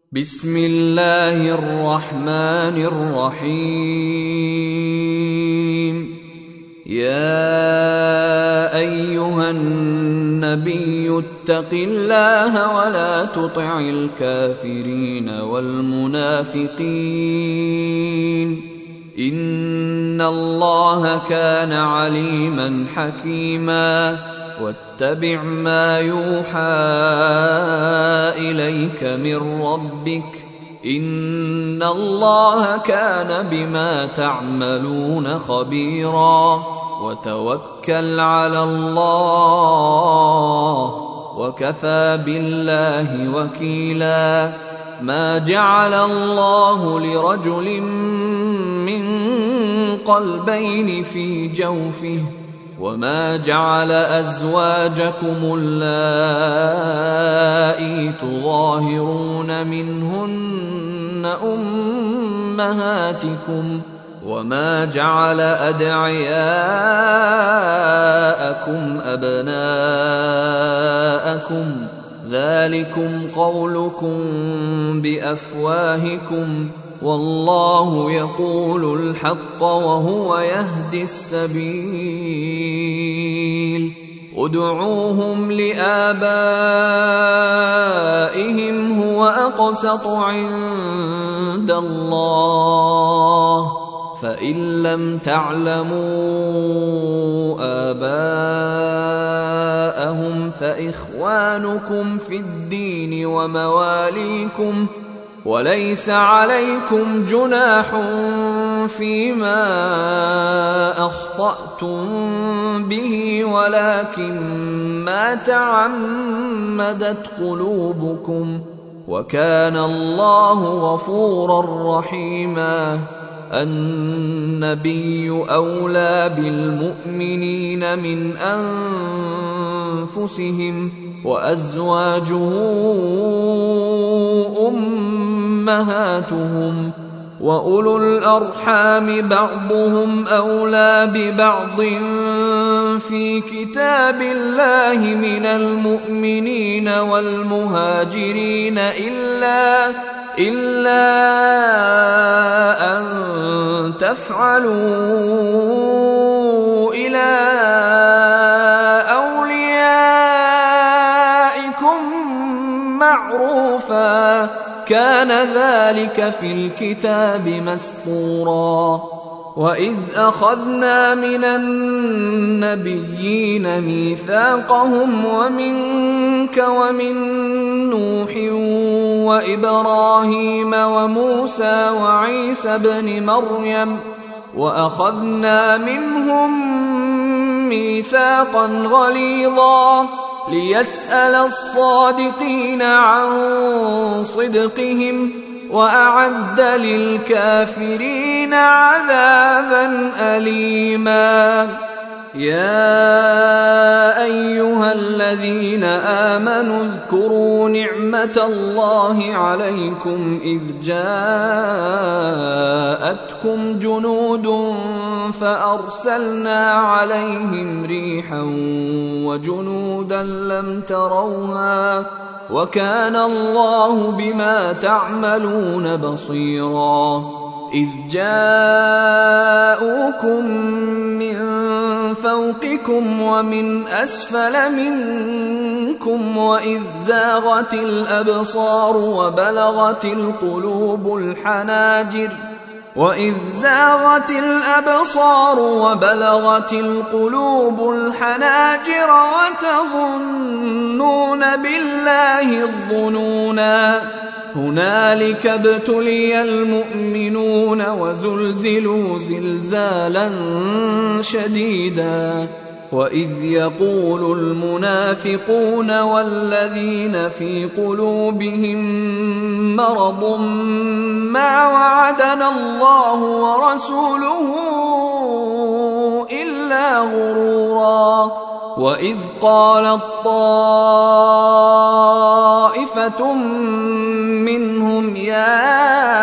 بسم الله الرحمن الرحيم. يا أيها النبي اتق الله ولا تطع الكافرين والمنافقين إن الله كان عليما حكيما. واتبع ما يوحى إليك من ربك إن الله كان بما تعملون خبيرا. وتوكل على الله وكفى بالله وكيلا. ما جعل الله لرجل من قلبين في جوفه وما جعل أزواجكم اللائي تظاهرون منهن أمهاتكم وما جعل أدعياءكم أبناءكم ذلكم قولكم بأفواهكم والله يقول الحق وهو يهدي السبيل. ادعوهم لآبائهم هو أقسط عند الله فإن لم تعلموا آباءهم فإخوانكم في الدين ومواليكم وليس عليكم جناح فيما أخطأتم به ولكن ما تعمدت قلوبكم وكان الله غفورا رحيما. النبي أولى بالمؤمنين من أنفسهم وأزواجه أمهاتهم وأولو الأرحام بعضهم أولى ببعض في كتاب الله من المؤمنين والمهاجرين إلا أن تفعلوا إلى أوليائكم معروفا كان ذلك في الكتاب مسطورا. وإذ أخذنا من النبيين ميثاقهم ومنك ومن نوح وإبراهيم وموسى وعيسى ابن مريم وأخذنا منهم ميثاقا غليظا ليسأل الصادقين عن صدقهم وأعد للكافرين عذابا أليما. يا أيها الذين آمنوا اذكروا نعمة الله عليكم إذ جاءتكم جنود فأرسلنا عليهم ريحا وجنودا لم تروها وكان الله بما تعملون بصيرا. إذ جاءوكم من فوقكم ومن أسفل منكم وإذ زاغت الأبصار وبلغت القلوب الحناجر وتظنون بالله الظنونا. هنالك ابتلي المؤمنون وزلزلوا زلزالا شديدا. وإذ يقول المنافقون والذين في قلوبهم مرض ما وعدنا الله ورسوله إلا غرورا. وإذ قالت طائفة منهم يا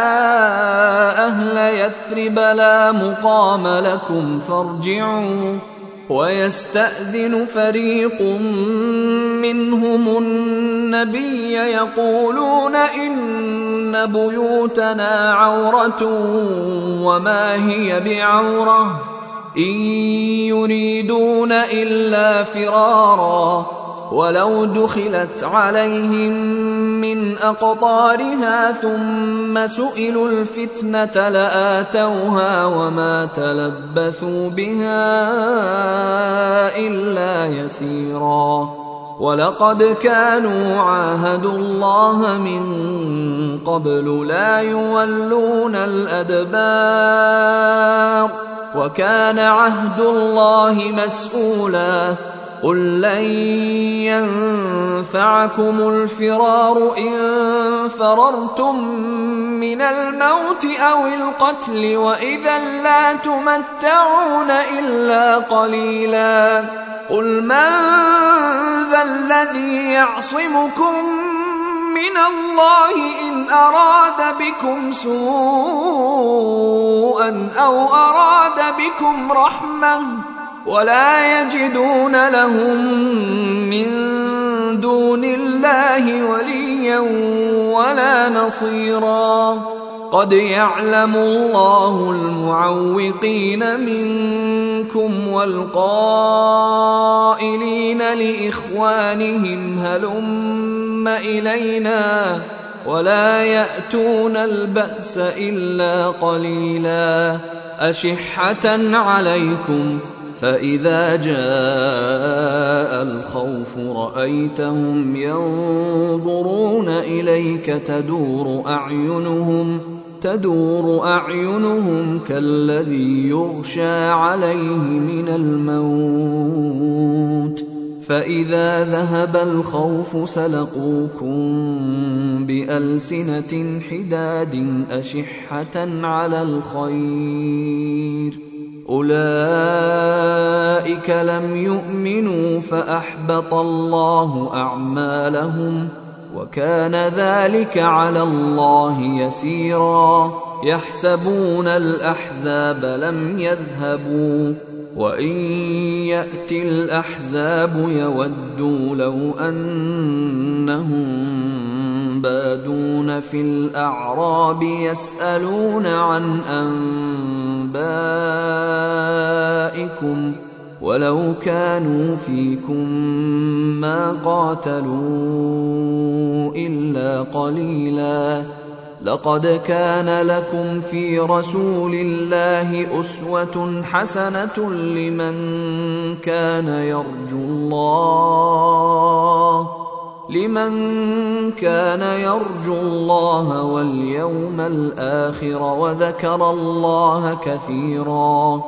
أهل يثرب لا مقام لكم فارجعوا ويستأذن فريق منهم النبي يقولون إن إن بيوتنا عورة وما هي بعورة إن يريدون إلا فرارا ولو دخلت عليهم من أقطارها ثم سئلوا الفتنة لآتوها وما تلبثوا بها إلا يسيرا ولقد كانوا عاهدوا الله من قبل لا يولون الأدبار وكان عهد الله مسؤولا قل لن ينفعكم الفرار إن فررتم من الموت أو القتل وإذا لا تمتعون إلا قليلا قل من ذا الذي يعصمكم من الله إن أراد بكم سوءا أو أراد بكم رحمة ولا يجدون لهم من دون الله وليا ولا نصيرا قد يعلم الله المعوقين منكم والقائلين لإخوانهم هلم إلينا ولا يأتون البأس إلا قليلا أشحة عليكم فإذا جاء الخوف رأيتهم ينظرون إليك تدور أعينهم كالذي يغشى عليه من الموت فإذا ذهب الخوف سلقوكم بألسنة حداد أشحة على الخير أولئك لم يؤمنوا فأحبط الله أعمالهم وكان ذلك على الله يسيرا يحسبون الأحزاب لم يذهبوا وإن يأتي الأحزاب يودوا لو أنهم بادون في الأعراب يسألون عن أنبائكم ولو كانوا فيكم ما قاتلوا إلا قليلا لقد كان لكم في رسول الله أسوة حسنة لمن كان يرجو الله واليوم الآخر وذكر الله كثيرا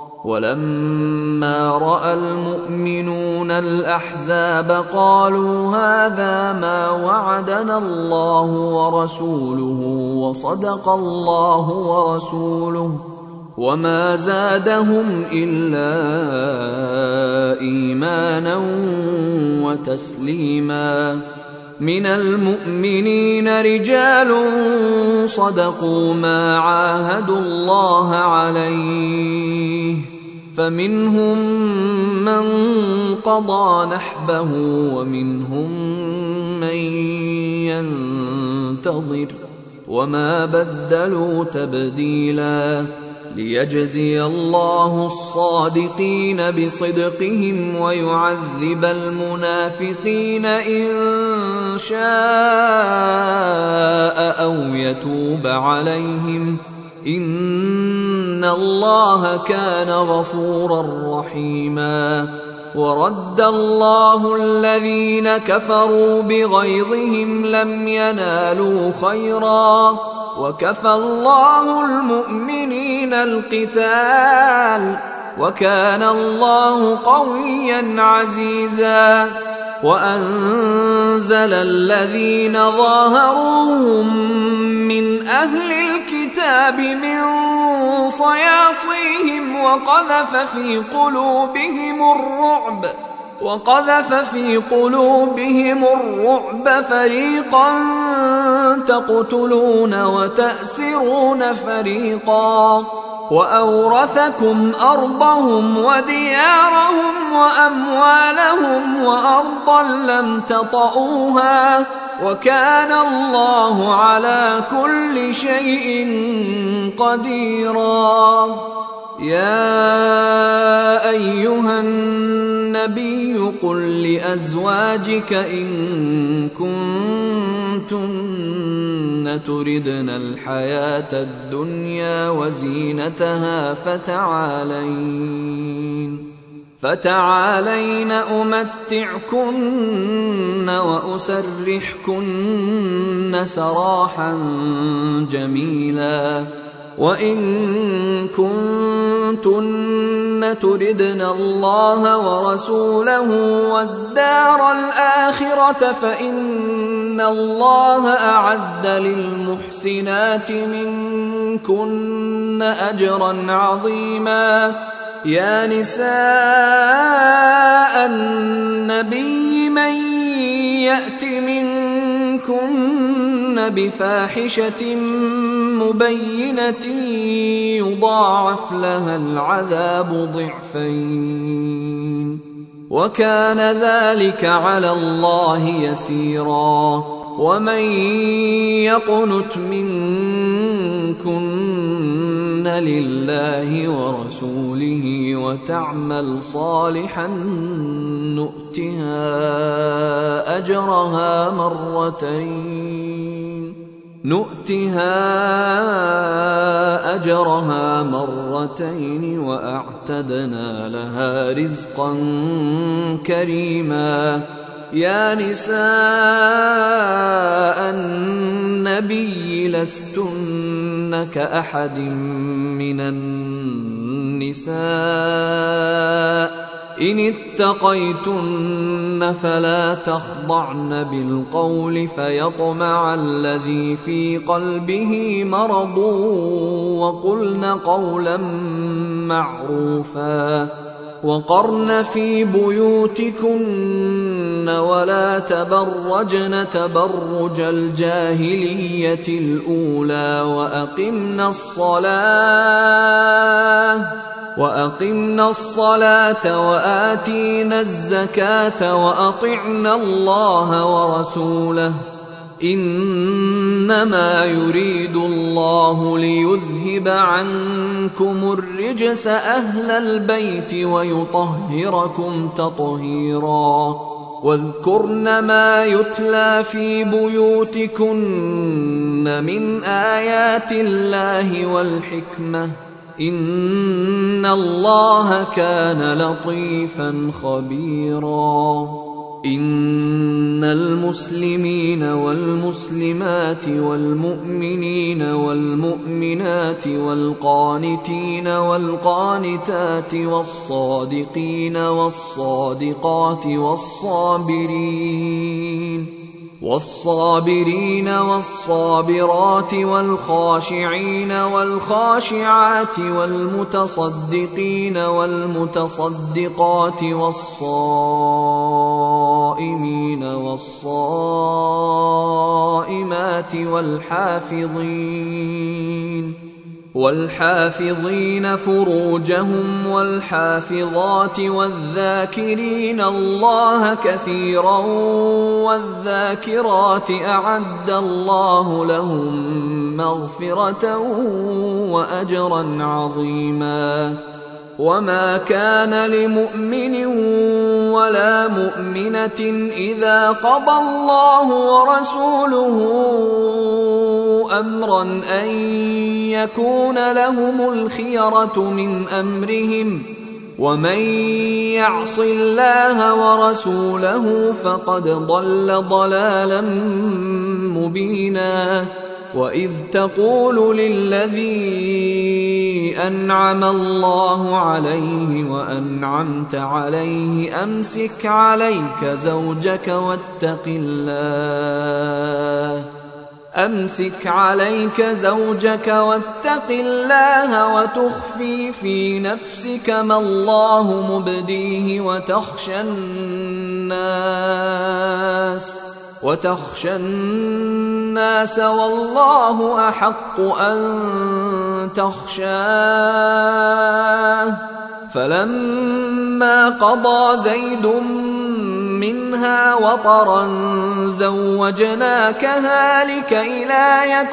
ولما رأى المؤمنون الأحزاب قالوا هذا ما وعدنا الله ورسوله وصدق الله ورسوله وما زادهم إلا إيمانا وتسليما من المؤمنين رجال صدقوا ما عاهدوا الله عليه فمنهم من قضى نحبه ومنهم من ينتظر وما بدلوا تبديلا ليجزي الله الصادقين بصدقهم ويعذب المنافقين إن شاء أو يتوب عليهم إن الله كان غفورا رحيما ورد الله الذين كفروا بغيظهم لم ينالوا خيرا وكفى الله المؤمنين القتال وكان الله قويا عزيزا وأنزل الذين ظاهروهم من أهل الكتاب من صياصيهم وقذف في قلوبهم الرعب فريقا تقتلون وتأسرون فريقا وأورثكم أرضهم وديارهم وأموالهم وأرضا لم تطئوها وكان الله على كل شيء قديرا. يا أيها النبي قل لأزواجك إن كنتن تردن الحياة الدنيا وزينتها فتعالين أمتعكن وأسرحكن سراحا جميلا. وإن كنتن تردن الله ورسوله والدار الآخرة فإن الله أعد للمحسنات منكن أجرا عظيما. يا نساء النبي من يأت منكن بفاحشة مبينة يضاعف لها العذاب ضعفين وكان ذلك على الله يسيرا. ومن يقنت منكن لله ورسوله وتعمل صالحا نؤتها أجرها مرتين وأعتدنا لها رزقا كريما. يا نساء النبي لستن كأحد من النساء إن اتقيتن فلا تخضعن بالقول فيطمع الذي في قلبه مرض وقلن قولا معروفا. وقرن في بيوتكن ولا تبرجن تبرج الجاهلية الأولى وأقمنا الصلاة وآتينا الزكاة وأطعنا الله ورسوله إنما يريد الله ليذهب عنكم الرجس أهل البيت ويطهركم تطهيرا. واذكرن ما يتلى في بيوتكن من آيات الله والحكمة إن الله كان لطيفا خبيرا. إن المسلمين والمسلمات والمؤمنين والمؤمنات والقانتين والقانتات والصادقين والصادقات والصابرين والصابرات والخاشعين والخاشعات والمتصدقين والمتصدقات والصائمين والصائمات والحافظين فروجهم والحافظات والذاكرين الله كثيرا والذاكرات أعد الله لهم مغفرة وأجرا عظيما. وما كان لمؤمن ولا مؤمنة إذا قضى الله ورسوله أمرا أن يكون لهم الخيرة من أمرهم ومن يعص الله ورسوله فقد ضل ضلالا مبينا. وإذ تقول للذي أنعم الله عليه وأنعمت عليه أمسك عليك زوجك واتق الله وتخفي في نفسك ما الله مبديه وتخشى الناس والله أحق أن تخشاه. فلما قضى زيد منها وطرا زوجناكها لكي لا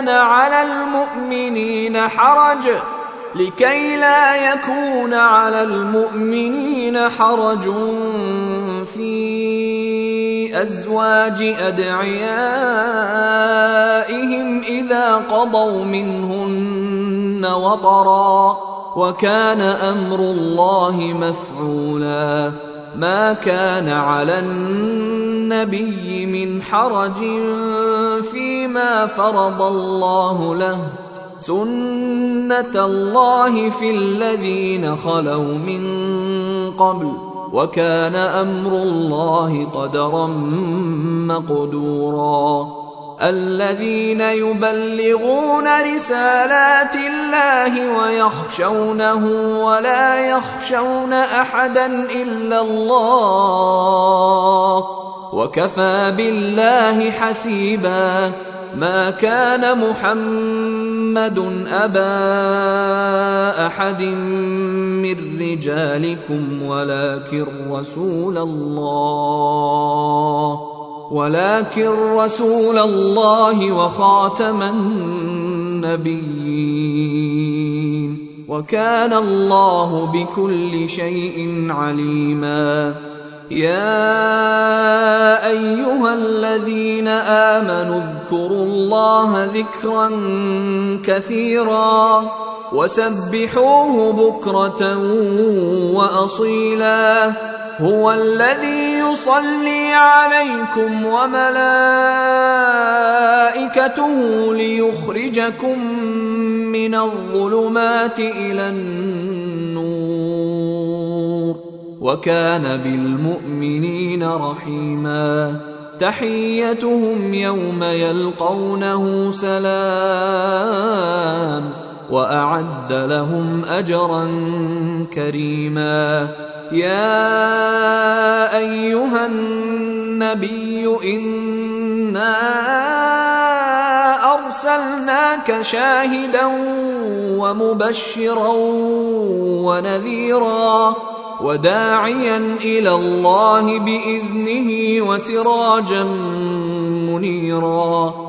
يكون على المؤمنين حرج في أزواج أدعيائهم إذا قضوا منهن وطرا، وكان أمر الله مفعولا. ما كان على النبي من حرج فيما فرض الله له، سنة الله في الذين خلوا من قبل، وكان أمر الله قدرا مقدورا. الذين يبلغون رسالات الله ويخشونه ولا يخشون أحدا إلا الله، وكفى بالله حسيبا. ما كان محمد أبا أحد من رجالكم ولكن رسول الله وخاتم النبيين، وكان الله بكل شيء عليما. يا أيها الذين آمنوا اذكروا الله ذكرا كثيرا وسبحوه بكرة وأصيلا. هو الذي يصلي عليكم وملائكته ليخرجكم من الظلمات إلى النور، وكان بالمؤمنين رحيما. تحيتهم يوم يلقونه سلام، وأعد لهم أجرا كريما. يا أيها النبي إنا أرسلناك شاهدا ومبشرا ونذيرا وداعيا إلى الله بإذنه وسراجا منيرا.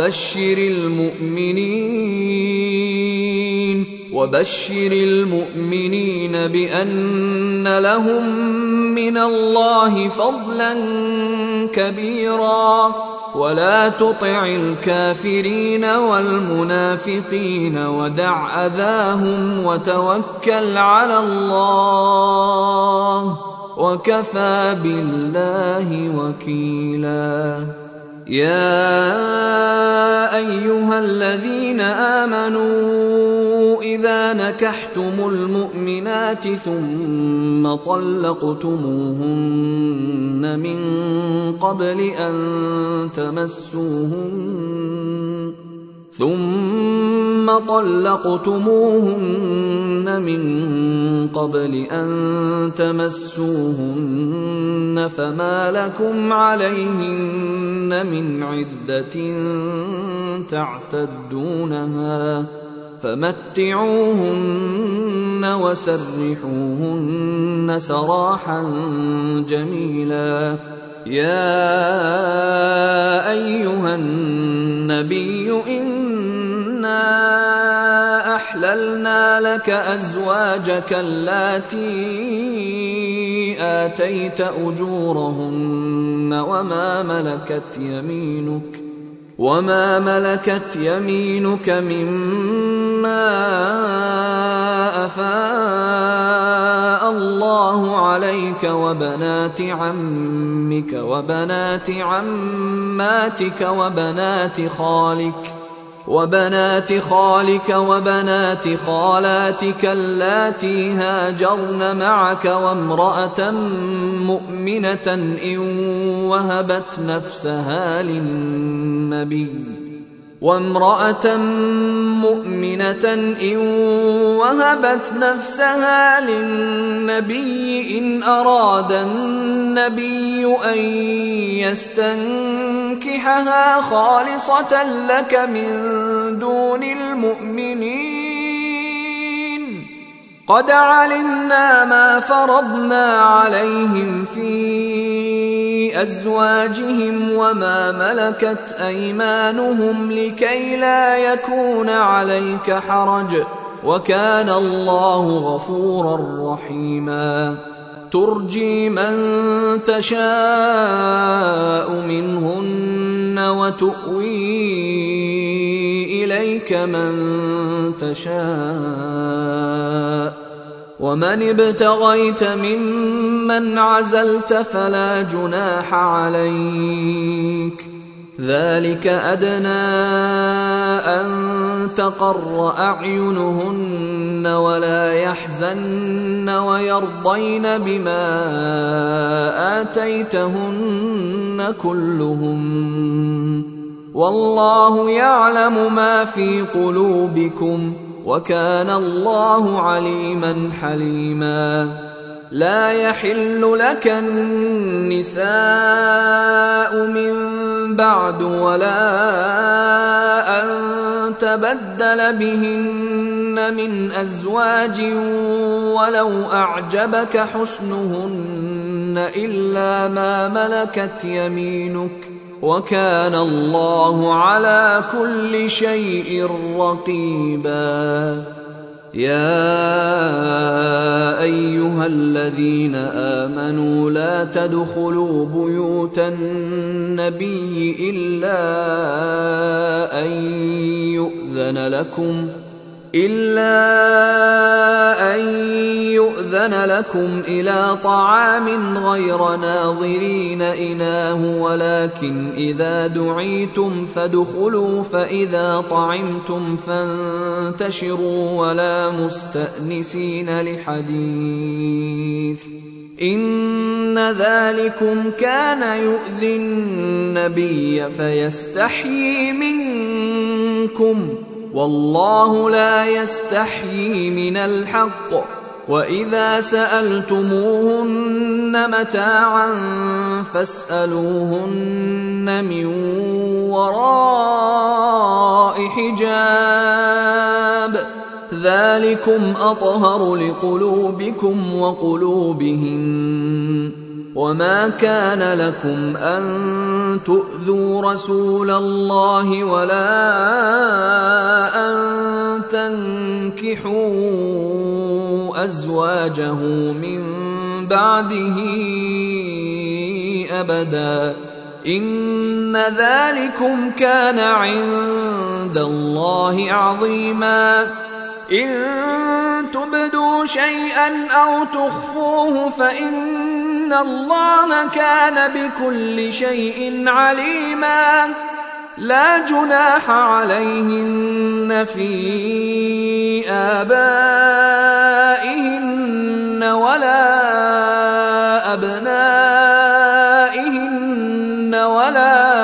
وبشر المؤمنين بأن لهم من الله فضلا كبيرا. ولا تطع الكافرين والمنافقين ودع أذاهم وتوكل على الله، وكفى بالله وكيلا. يا أيها الذين آمنوا إذا نكحتم المؤمنات ثم طلقتموهن من قبل أن تمسوهن فما لكم عليهن من عدة تعتدونها، فمتعوهن وسرحوهن سراحا جميلا. يا أيها النبي إنا أحللنا لك أزواجك اللاتي آتيت أجورهن وما ملكت يمينك مما أفاء الله عليك، وبنات عمك وبنات عماتك وبنات خالك وبنات خالاتك اللاتي هاجرن معك، وامرأة مؤمنة إن وهبت نفسها للنبي إن أراد النبي أن يستنكحها خالصة لك من دون المؤمنين. قد علمنا ما فرضنا عليهم في أزواجهم وما ملكت أيمانهم لكي لا يكون عليك حرج، وكان الله غفورا رحيما. ترجي من تشاء منهن وتؤوي إليك من تشاء، ومن ابتغيت ممن عزلت فلا جناح عليك، ذلك أدنى أن تقر أعينهن ولا يحزن ويرضين بما آتيتهن كلهم، والله يعلم ما في قلوبكم، وكان الله عليما حليما. لا يحل لك النساء من بعد ولا أن تبدل بهن من أزواج ولو أعجبك حسنهن إلا ما ملكت يمينك، وكان الله على كل شيء رقيبا. يا أيها الذين آمنوا لا تدخلوا بيوت النبي إلا أن يؤذن لكم إلى طعام غير ناظرين إناه، ولكن إذا دعيتم فادخلوا، فإذا طعمتم فانتشروا ولا مستأنسين لحديث، إن ذلكم كان يؤذي النبي فيستحيي منكم، والله لا يستحيي من الحق. وإذا سألتموهن متاعا فاسألوهن من وراء حجاب، ذلكم أطهر لقلوبكم وقلوبهن. وما كان لكم أن تؤذوا رسول الله ولا أن تنكحوا أزواجه من بعده أبدا، إن ذلكم كان عند الله عظيما. إن تبدوا شيئا أو تخفوه فإن الله كان بكل شيء عليما. لا جناح عليهن في آبائهن ولا أبنائهن ولا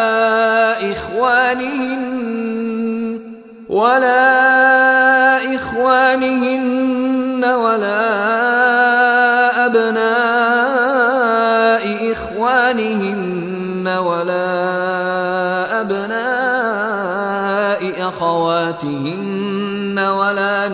إخوانهن ولا أبناء إخوانهن ولا أبناء أخواتهن ولا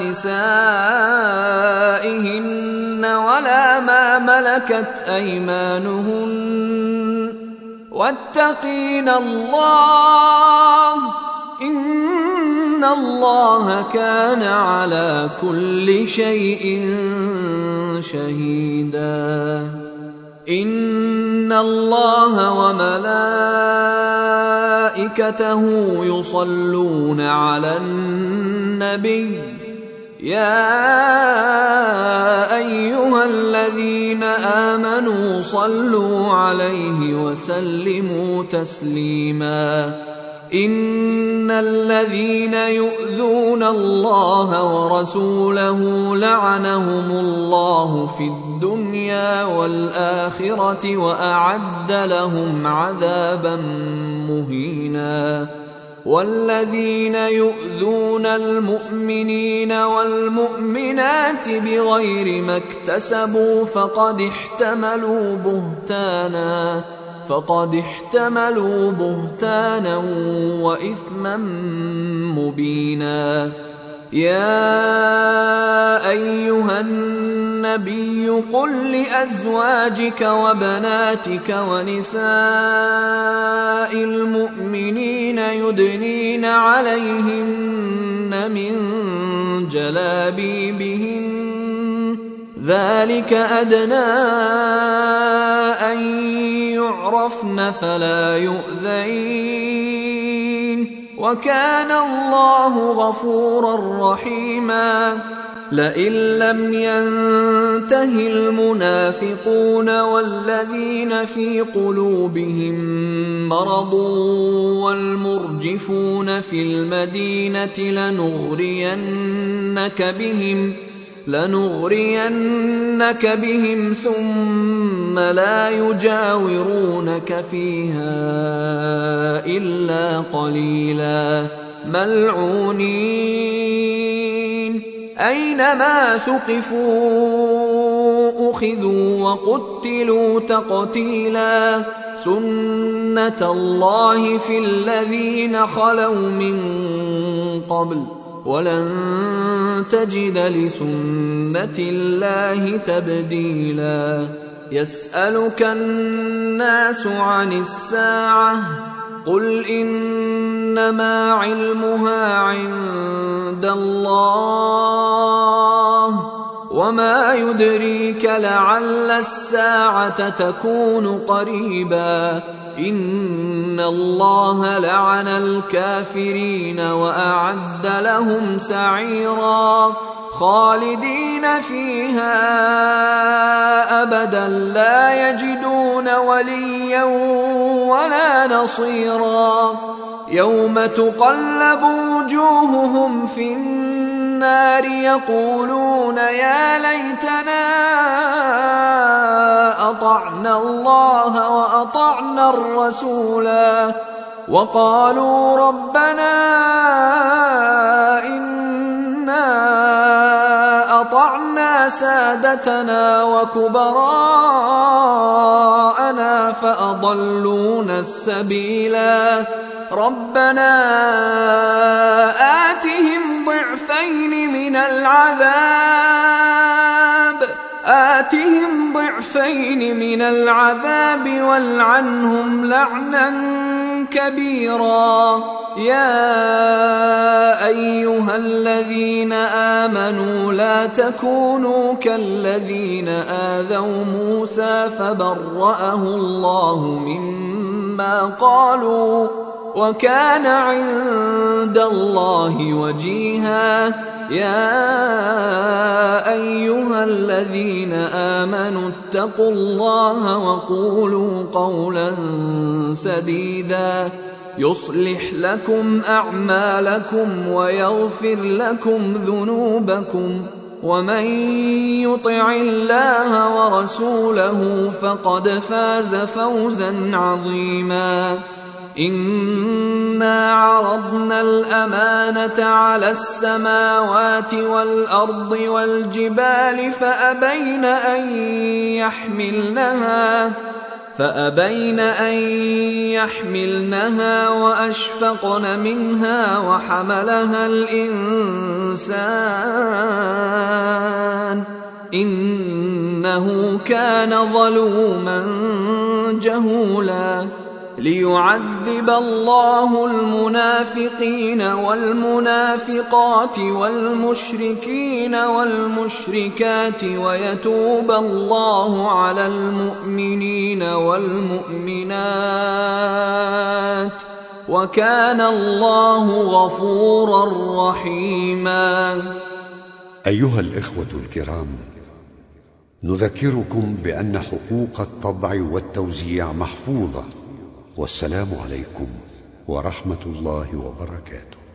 نسائهن ولا ما ملكت أيمانهن، واتقين الله، إن الله كان على كل شيء شهيدا. إن الله وملائكته يصلون على النبي، يا أيها الذين آمنوا صلوا عليه وسلموا تسليما. إن الذين يؤذون الله ورسوله لعنهم الله في الدنيا والآخرة وأعد لهم عذابا مهينا. والذين يؤذون المؤمنين والمؤمنات بغير ما اكتسبوا فقد احتملوا بهتانا وإثما مبينا. يا أيها النبي قل لأزواجك وبناتك ونساء المؤمنين يدنين عليهن من جلابيبهن ذلك أدنى أن يعرفن فلا يؤذين وكان الله غفورا رحيما لئن لم ينته المنافقون والذين في قلوبهم مرض والمرجفون في المدينة لنغرينك بهم ثم لا يجاورونك فيها إلا قليلا ملعونين أينما ثقفوا أخذوا وقتلوا تقتيلا سنة الله في الذين خلوا من قبل ولن تجد لسنة الله تبديلا يسألك الناس عن الساعة قل إنما علمها عند الله وما يدريك لعل الساعة تكون قريبا إن الله لعن الكافرين وأعد لهم سعيرا خالدين فيها أبدا لا يجدون وليا ولا نصيرا يوم تقلب وجوههم في النار يقولون يا ليتنا أطعنا الله وأطعنا الرسولا وقالوا ربنا إنا أطعنا سادتنا وكبراءنا فأضلونا السبيلا ربنا آتهم ضعفين من العذاب والعنهم لعنا كبيرا يا أيها الذين آمنوا لا تكونوا كالذين آذوا موسى فبرأه الله مما قالوا وكان عند الله وجيها يا أيها الذين آمنوا اتقوا الله وقولوا قولا سديدا يصلح لكم أعمالكم ويغفر لكم ذنوبكم ومن يطع الله ورسوله فقد فاز فوزا عظيما إنا عرضنا الأمانة على السماوات والأرض والجبال فأبين أن يحملنها وأشفقن منها وحملها الإنسان إنه كان ظلوما جهولا ليعذب الله المنافقين والمنافقات والمشركين والمشركات ويتوب الله على المؤمنين والمؤمنات وكان الله غفورا رحيما. أيها الإخوة الكرام، نذكركم بأن حقوق الطبع والتوزيع محفوظة. والسلام عليكم ورحمة الله وبركاته.